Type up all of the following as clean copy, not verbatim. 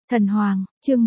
Thần Hoàng, chương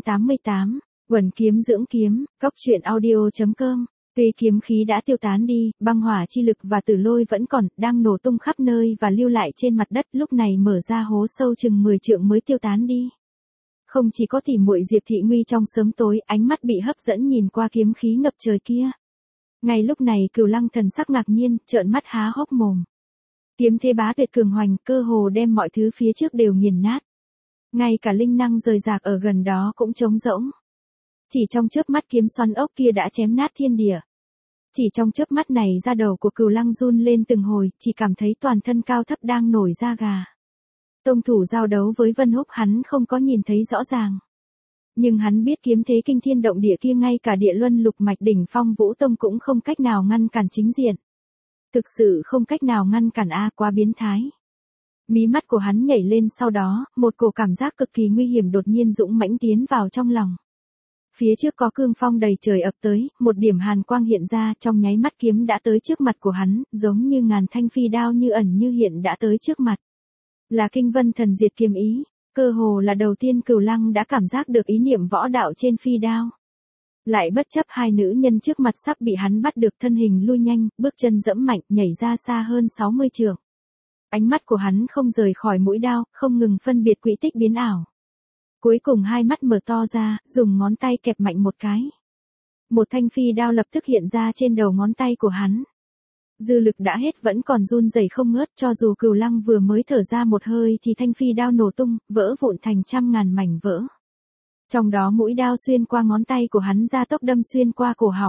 188, Quần kiếm dưỡng kiếm, Cóc truyện audio.com. Tuy kiếm khí đã tiêu tán đi, băng hỏa chi lực và tử lôi vẫn còn, đang nổ tung khắp nơi và lưu lại trên mặt đất, lúc này mở ra hố sâu chừng 10 trượng mới tiêu tán đi. Không chỉ có tỷ muội Diệp Thị Nguy trong sớm tối, ánh mắt bị hấp dẫn nhìn qua kiếm khí ngập trời kia. Ngay lúc này Cửu Lăng thần sắc ngạc nhiên, trợn mắt há hốc mồm. Kiếm thế bá tuyệt cường hoành, cơ hồ đem mọi thứ phía trước đều nghiền nát. Ngay cả linh năng rời rạc ở gần đó cũng trống rỗng. Chỉ trong chớp mắt kiếm xoắn ốc kia đã chém nát thiên địa. Chỉ trong chớp mắt này da đầu của Cửu Lăng run lên từng hồi, chỉ cảm thấy toàn thân cao thấp đang nổi da gà. Tông thủ giao đấu với Vân Húc hắn không có nhìn thấy rõ ràng. Nhưng hắn biết kiếm thế kinh thiên động địa kia ngay cả địa luân lục mạch đỉnh phong Vũ Tông cũng không cách nào ngăn cản chính diện. Thực sự không cách nào ngăn cản quá biến thái. Mí mắt của hắn nhảy lên, sau đó, một cổ cảm giác cực kỳ nguy hiểm đột nhiên dũng mãnh tiến vào trong lòng. Phía trước có cương phong đầy trời ập tới, một điểm hàn quang hiện ra, trong nháy mắt kiếm đã tới trước mặt của hắn, giống như ngàn thanh phi đao như ẩn như hiện đã tới trước mặt. Là Kinh Vân Thần Diệt kiếm ý, cơ hồ là đầu tiên Cửu Lăng đã cảm giác được ý niệm võ đạo trên phi đao. Lại bất chấp hai nữ nhân trước mặt sắp bị hắn bắt được, thân hình lui nhanh, bước chân dẫm mạnh, nhảy ra xa hơn 60 trượng. Ánh mắt của hắn không rời khỏi mũi đao, không ngừng phân biệt quỹ tích biến ảo. Cuối cùng hai mắt mở to ra, dùng ngón tay kẹp mạnh một cái. Một thanh phi đao lập tức hiện ra trên đầu ngón tay của hắn. Dư lực đã hết vẫn còn run rẩy không ngớt, cho dù Cửu Lăng vừa mới thở ra một hơi thì thanh phi đao nổ tung, vỡ vụn thành trăm ngàn mảnh vỡ. Trong đó mũi đao xuyên qua ngón tay của hắn ra tốc đâm xuyên qua cổ họng.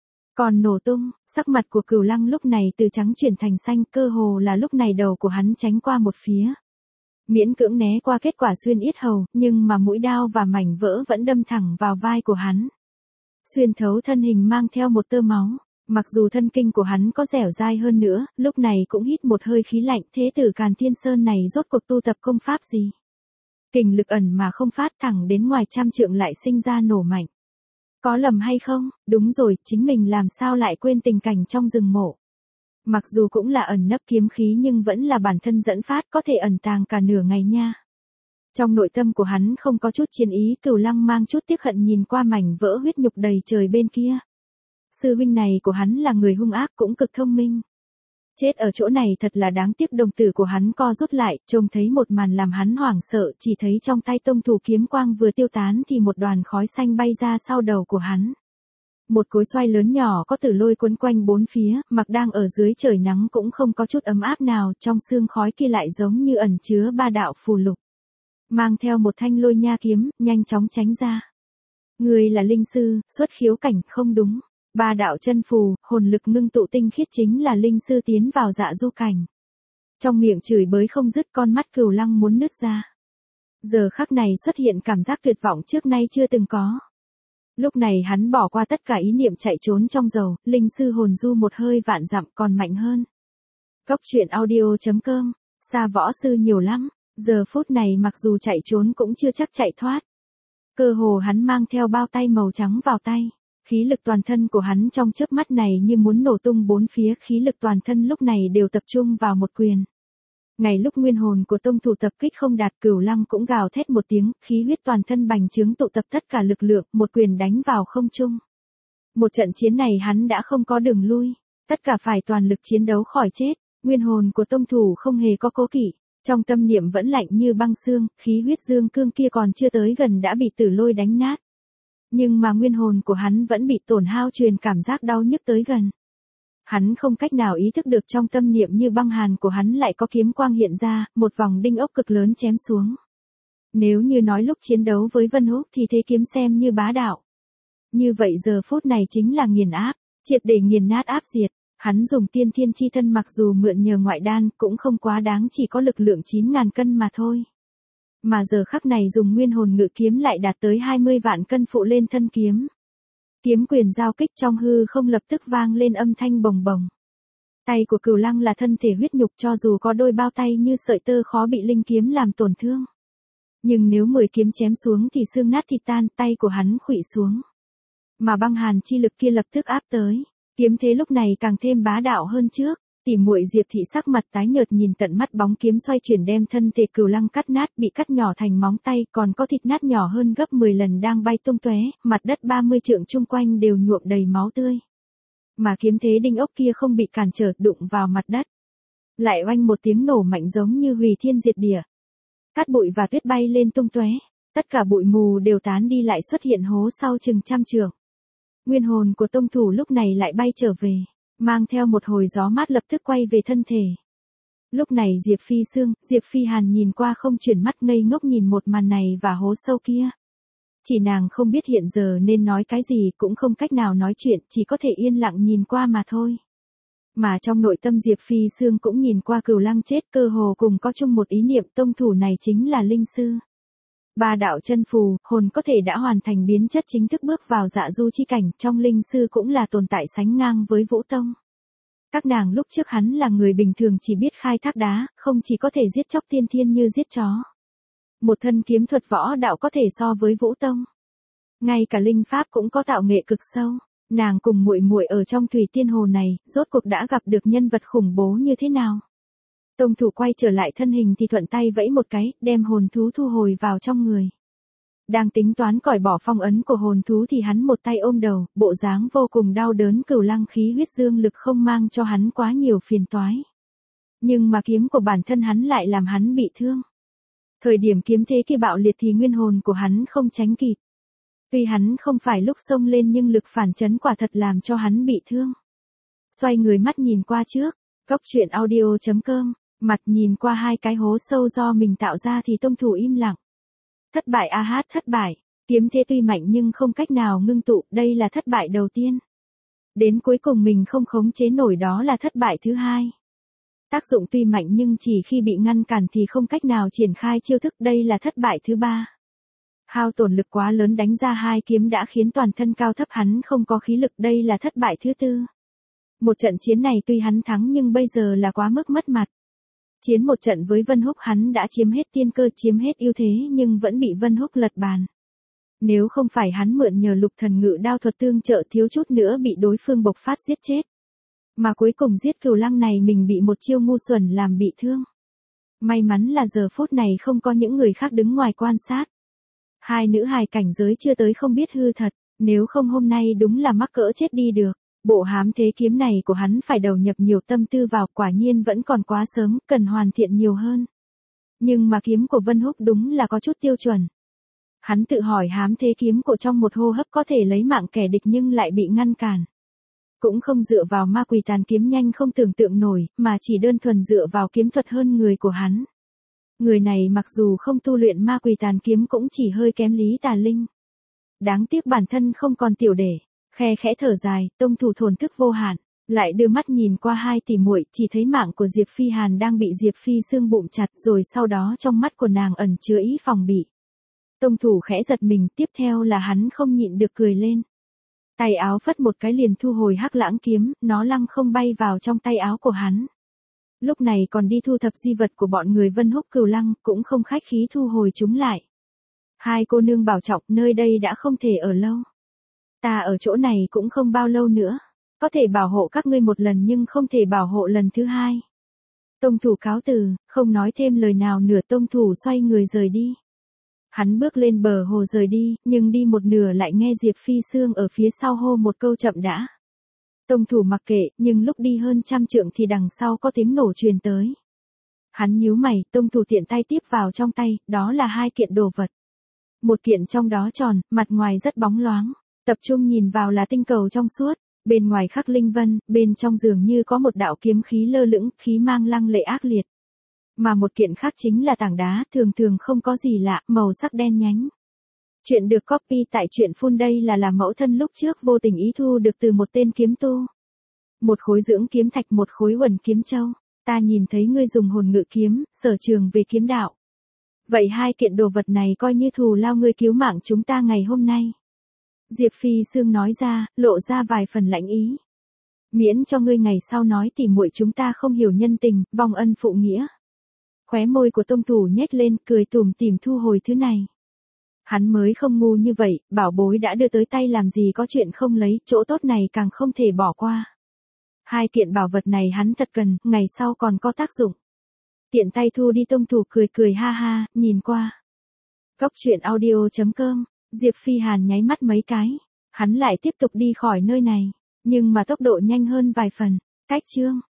Còn nổ tung, sắc mặt của Cửu Lăng lúc này từ trắng chuyển thành xanh, cơ hồ là lúc này đầu của hắn tránh qua một phía. Miễn cưỡng né qua kết quả xuyên yết hầu, nhưng mà mũi đao và mảnh vỡ vẫn đâm thẳng vào vai của hắn. Xuyên thấu thân hình mang theo một tơ máu, mặc dù thân kinh của hắn có dẻo dai hơn nữa, lúc này cũng hít một hơi khí lạnh, thế tử Càn Thiên Sơn này rốt cuộc tu tập công pháp gì? Kình lực ẩn mà không phát, thẳng đến ngoài trăm trượng lại sinh ra nổ mạnh. Có lầm hay không? Đúng rồi, chính mình làm sao lại quên tình cảnh trong rừng mộ. Mặc dù cũng là ẩn nấp kiếm khí nhưng vẫn là bản thân dẫn phát, có thể ẩn tàng cả nửa ngày nha. Trong nội tâm của hắn không có chút chiến ý, Cửu Lăng mang chút tiếc hận nhìn qua mảnh vỡ huyết nhục đầy trời bên kia. Sư huynh này của hắn là người hung ác cũng cực thông minh. Chết ở chỗ này thật là đáng tiếc. Đồng tử của hắn co rút lại, trông thấy một màn làm hắn hoảng sợ, chỉ thấy trong tay tông thủ kiếm quang vừa tiêu tán thì một đoàn khói xanh bay ra sau đầu của hắn. Một cối xoay lớn nhỏ có tử lôi quấn quanh bốn phía, mặc đang ở dưới trời nắng cũng không có chút ấm áp nào, trong xương khói kia lại giống như ẩn chứa ba đạo phù lục. Mang theo một thanh lôi nha kiếm, nhanh chóng tránh ra. Người là linh sư, xuất khiếu cảnh, không đúng. Ba đạo chân phù, hồn lực ngưng tụ tinh khiết chính là linh sư tiến vào dạ du cảnh. Trong miệng chửi bới không dứt, con mắt Cửu Lăng muốn nứt ra. Giờ khắc này xuất hiện cảm giác tuyệt vọng trước nay chưa từng có. Lúc này hắn bỏ qua tất cả ý niệm chạy trốn trong dầu, linh sư hồn du một hơi vạn dặm còn mạnh hơn. Cóc truyện audio.com, xa võ sư nhiều lắm, giờ phút này mặc dù chạy trốn cũng chưa chắc chạy thoát. Cơ hồ hắn mang theo bao tay màu trắng vào tay. Khí lực toàn thân của hắn trong chớp mắt này như muốn nổ tung bốn phía, khí lực toàn thân lúc này đều tập trung vào một quyền. Ngay lúc nguyên hồn của tông thủ tập kích không đạt, Cửu Lăng cũng gào thét một tiếng, khí huyết toàn thân bành trướng tụ tập tất cả lực lượng, một quyền đánh vào không trung. Một trận chiến này hắn đã không có đường lui, tất cả phải toàn lực chiến đấu khỏi chết. Nguyên hồn của tông thủ không hề có cố kỵ, trong tâm niệm vẫn lạnh như băng xương, khí huyết dương cương kia còn chưa tới gần đã bị tử lôi đánh nát. Nhưng mà nguyên hồn của hắn vẫn bị tổn hao, truyền cảm giác đau nhức tới gần. Hắn không cách nào ý thức được trong tâm niệm như băng hàn của hắn lại có kiếm quang hiện ra, một vòng đinh ốc cực lớn chém xuống. Nếu như nói lúc chiến đấu với Vân Húc thì thế kiếm xem như bá đạo. Như vậy giờ phút này chính là nghiền áp, triệt để nghiền nát áp diệt. Hắn dùng tiên thiên chi thân mặc dù mượn nhờ ngoại đan cũng không quá đáng, chỉ có lực lượng 9.000 cân mà thôi. Mà giờ khắc này dùng nguyên hồn ngự kiếm lại đạt tới 20 vạn cân phụ lên thân kiếm. Kiếm quyền giao kích trong hư không lập tức vang lên âm thanh bồng bồng. Tay của Cửu Lăng là thân thể huyết nhục, cho dù có đôi bao tay như sợi tơ khó bị linh kiếm làm tổn thương. Nhưng nếu 10 kiếm chém xuống thì xương nát thịt tan, tay của hắn khuỵu xuống. Mà băng hàn chi lực kia lập tức áp tới. Kiếm thế lúc này càng thêm bá đạo hơn trước. Tỉ muội Diệp Thị sắc mặt tái nhợt nhìn tận mắt bóng kiếm xoay chuyển đem thân thể Cửu Lăng cắt nát, bị cắt nhỏ thành móng tay, còn có thịt nát nhỏ hơn gấp 10 lần đang bay tung tóe, mặt đất 30 trượng chung quanh đều nhuộm đầy máu tươi. Mà kiếm thế đinh ốc kia không bị cản trở, đụng vào mặt đất, lại oanh một tiếng nổ mạnh giống như hủy thiên diệt địa. Cát bụi và tuyết bay lên tung tóe, tất cả bụi mù đều tán đi, lại xuất hiện hố sau chừng trăm trượng. Nguyên hồn của tông thủ lúc này lại bay trở về, mang theo một hồi gió mát lập tức quay về thân thể. Lúc này Diệp Phi Sương, Diệp Phi Hàn nhìn qua không chuyển mắt, ngây ngốc nhìn một màn này và hố sâu kia. Chỉ nàng không biết hiện giờ nên nói cái gì, cũng không cách nào nói chuyện, chỉ có thể yên lặng nhìn qua mà thôi. Mà trong nội tâm Diệp Phi Sương cũng nhìn qua Cửu Lăng chết, cơ hồ cùng có chung một ý niệm, tông thủ này chính là linh sư. Ba đạo chân phù, hồn có thể đã hoàn thành biến chất, chính thức bước vào dạ du chi cảnh, trong linh sư cũng là tồn tại sánh ngang với Vũ Tông. Các nàng lúc trước hắn là người bình thường chỉ biết khai thác đá, không chỉ có thể giết chóc tiên thiên như giết chó. Một thân kiếm thuật võ đạo có thể so với Vũ Tông. Ngay cả linh pháp cũng có tạo nghệ cực sâu. Nàng cùng muội muội ở trong Thủy Tiên Hồ này, rốt cuộc đã gặp được nhân vật khủng bố như thế nào? Tông thủ quay trở lại thân hình thì thuận tay vẫy một cái, đem hồn thú thu hồi vào trong người. Đang tính toán cởi bỏ phong ấn của hồn thú thì hắn một tay ôm đầu, bộ dáng vô cùng đau đớn. Cửu Lăng khí huyết dương lực không mang cho hắn quá nhiều phiền toái. Nhưng mà kiếm của bản thân hắn lại làm hắn bị thương. Thời điểm kiếm thế kia bạo liệt thì nguyên hồn của hắn không tránh kịp. Tuy hắn không phải lúc xông lên nhưng lực phản chấn quả thật làm cho hắn bị thương. Xoay người mắt nhìn qua trước, Cốc Truyện Audio.com, mặt nhìn qua hai cái hố sâu do mình tạo ra thì tông thủ im lặng. Thất bại a hát, thất bại, kiếm thế tuy mạnh nhưng không cách nào ngưng tụ, đây là thất bại đầu tiên. Đến cuối cùng mình không khống chế nổi, đó là thất bại thứ hai. Tác dụng tuy mạnh nhưng chỉ khi bị ngăn cản thì không cách nào triển khai chiêu thức, đây là thất bại thứ ba. Hao tổn lực quá lớn, đánh ra hai kiếm đã khiến toàn thân cao thấp hắn không có khí lực, đây là thất bại thứ tư. Một trận chiến này tuy hắn thắng nhưng bây giờ là quá mức mất mặt. Chiến một trận với Vân Húc hắn đã chiếm hết tiên cơ, chiếm hết ưu thế nhưng vẫn bị Vân Húc lật bàn. Nếu không phải hắn mượn nhờ Lục Thần Ngự đao thuật tương trợ, thiếu chút nữa bị đối phương bộc phát giết chết. Mà cuối cùng giết Cửu Lăng này mình bị một chiêu ngu xuẩn làm bị thương. May mắn là giờ phút này không có những người khác đứng ngoài quan sát. Hai nữ hài cảnh giới chưa tới không biết hư thật, nếu không hôm nay đúng là mắc cỡ chết đi được. Bộ hám thế kiếm này của hắn phải đầu nhập nhiều tâm tư vào, quả nhiên vẫn còn quá sớm, cần hoàn thiện nhiều hơn. Nhưng mà kiếm của Vân Húc đúng là có chút tiêu chuẩn. Hắn tự hỏi hám thế kiếm của trong một hô hấp có thể lấy mạng kẻ địch nhưng lại bị ngăn cản. Cũng không dựa vào ma quỷ tàn kiếm nhanh không tưởng tượng nổi, mà chỉ đơn thuần dựa vào kiếm thuật hơn người của hắn. Người này mặc dù không tu luyện ma quỷ tàn kiếm cũng chỉ hơi kém Lý Tà Linh. Đáng tiếc bản thân không còn tiểu để. Khe khẽ thở dài, tông thủ thổn thức vô hạn, lại đưa mắt nhìn qua hai tỷ muội, chỉ thấy mạng của Diệp Phi Hàn đang bị Diệp Phi Sương bụng chặt, rồi sau đó trong mắt của nàng ẩn chứa ý phòng bị. Tông thủ khẽ giật mình, tiếp theo là hắn không nhịn được cười lên. Tay áo phất một cái liền thu hồi Hắc Lãng kiếm, nó lăng không bay vào trong tay áo của hắn. Lúc này còn đi thu thập di vật của bọn người Vân Húc Cửu Lăng, cũng không khách khí thu hồi chúng lại. Hai cô nương bảo trọng, nơi đây đã không thể ở lâu. Ta ở chỗ này cũng không bao lâu nữa. Có thể bảo hộ các ngươi một lần nhưng không thể bảo hộ lần thứ hai. Tông thủ cáo từ, không nói thêm lời nào nửa, tông thủ xoay người rời đi. Hắn bước lên bờ hồ rời đi, nhưng đi một nửa lại nghe Diệp Phi Sương ở phía sau hô một câu chậm đã. Tông thủ mặc kệ, nhưng lúc đi hơn trăm trượng thì đằng sau có tiếng nổ truyền tới. Hắn nhíu mày, tông thủ tiện tay tiếp vào trong tay, đó là hai kiện đồ vật. Một kiện trong đó tròn, mặt ngoài rất bóng loáng. Tập trung nhìn vào là tinh cầu trong suốt, bên ngoài khắc linh vân, bên trong dường như có một đạo kiếm khí lơ lửng, khí mang lăng lệ ác liệt. Mà một kiện khác chính là tảng đá, thường thường không có gì lạ, màu sắc đen nhánh. Chuyện được copy tại truyện Full, đây là mẫu thân lúc trước vô tình ý thu được từ một tên kiếm tu. Một khối dưỡng kiếm thạch, một khối uẩn kiếm châu. Ta nhìn thấy ngươi dùng hồn ngự kiếm, sở trường về kiếm đạo. Vậy hai kiện đồ vật này coi như thù lao ngươi cứu mạng chúng ta ngày hôm nay. Diệp Phi Sương nói ra, lộ ra vài phần lãnh ý. Miễn cho ngươi ngày sau nói tỉ muội chúng ta không hiểu nhân tình, vong ân phụ nghĩa. Khóe môi của tông thủ nhếch lên, cười tủm tỉm thu hồi thứ này. Hắn mới không ngu như vậy, bảo bối đã đưa tới tay làm gì có chuyện không lấy, chỗ tốt này càng không thể bỏ qua. Hai kiện bảo vật này hắn thật cần, ngày sau còn có tác dụng. Tiện tay thu đi Tông Thủ cười cười ha ha, nhìn qua. Cốc truyện audio.com, Diệp Phi Hàn nháy mắt mấy cái. Hắn lại tiếp tục đi khỏi nơi này. Nhưng mà tốc độ nhanh hơn vài phần. Cách chương.